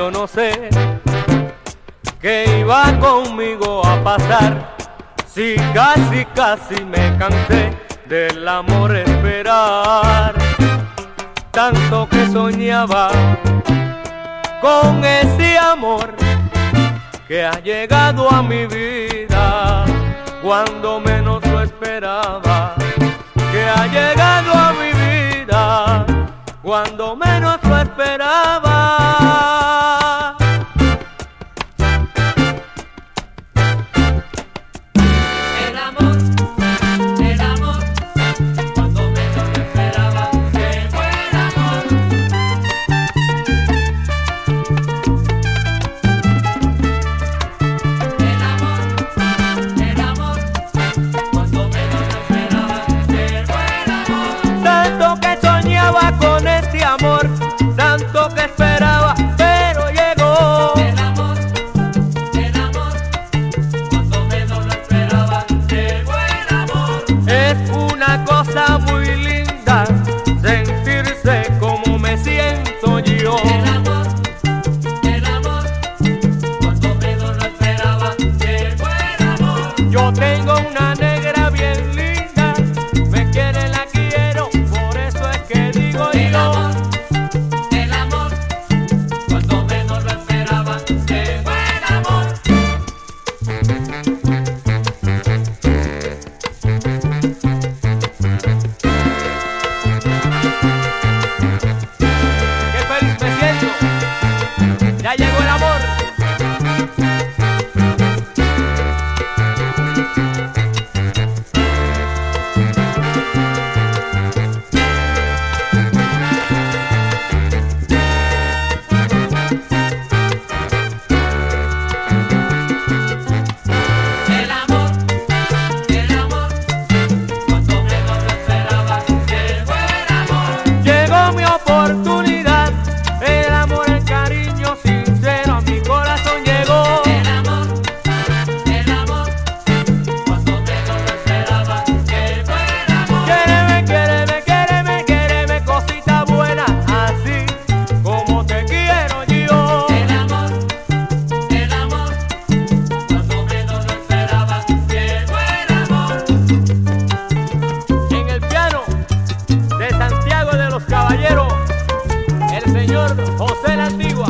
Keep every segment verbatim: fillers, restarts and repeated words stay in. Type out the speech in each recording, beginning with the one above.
yo no sé qué iba conmigo a pasar, si casi casi me cansé del amor esperar. Tanto que soñaba con ese amor que ha llegado a mi vida cuando menos lo esperaba, que ha llegado a mi vida cuando menos lo esperaba. El amor, el amor, cuando menos lo esperaba, llegó el amor. El amor, el amor, cuando menos lo esperaba, llegó el amor. Tanto que soñaba con este amor, tanto que esperaba, pero llegó. El amor, el amor, cuando menos lo esperaba, llegó el amor. Es una cosa muy linda sentirse como me siento yo. El amor, el amor, cuando menos lo esperaba, llegó el amor. Yo tengo una negra bien linda, me quiere, la quiero, por eso es que digo El yo. amor, el amor, cuando menos lo esperaba, llegó el amor. Qué feliz me siento, ya llegó el amor. El amor, el amor, cuando menos lo esperaba, llegó el amor. Llegó mi oportunidad, el amor, el cariño sincero a mi corazón llegó. El amor, el amor, cuando menos lo esperaba, llegó el amor. Quéreme, quéreme, quéreme, quéreme, cosita buena, así como te quiero yo. El amor, el amor, cuando menos lo esperaba, llegó el amor. En el piano de Santiago de los Caballeros, el señor José La Antigua.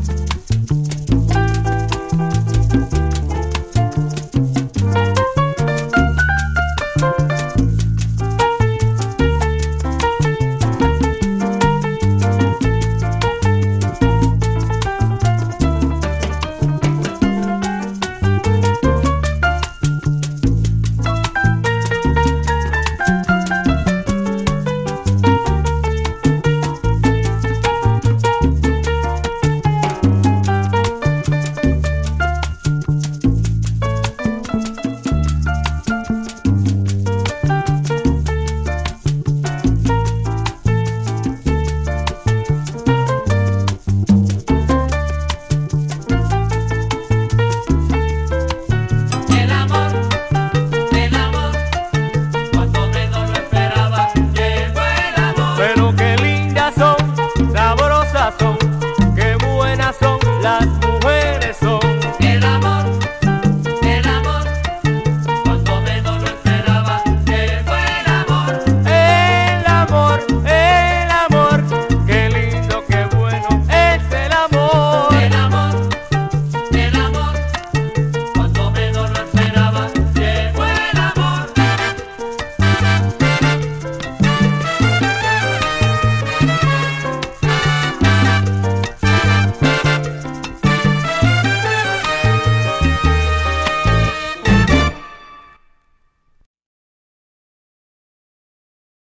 El amor, el amor, cuando menos lo esperaba, llegó el amor. Pero qué lindas son, sabrosas son, qué buenas son, las mujeres son. El amor, el amor, cuando menos lo esperaba, llegó el amor. El amor, el amor, qué lindo, qué bueno es el amor.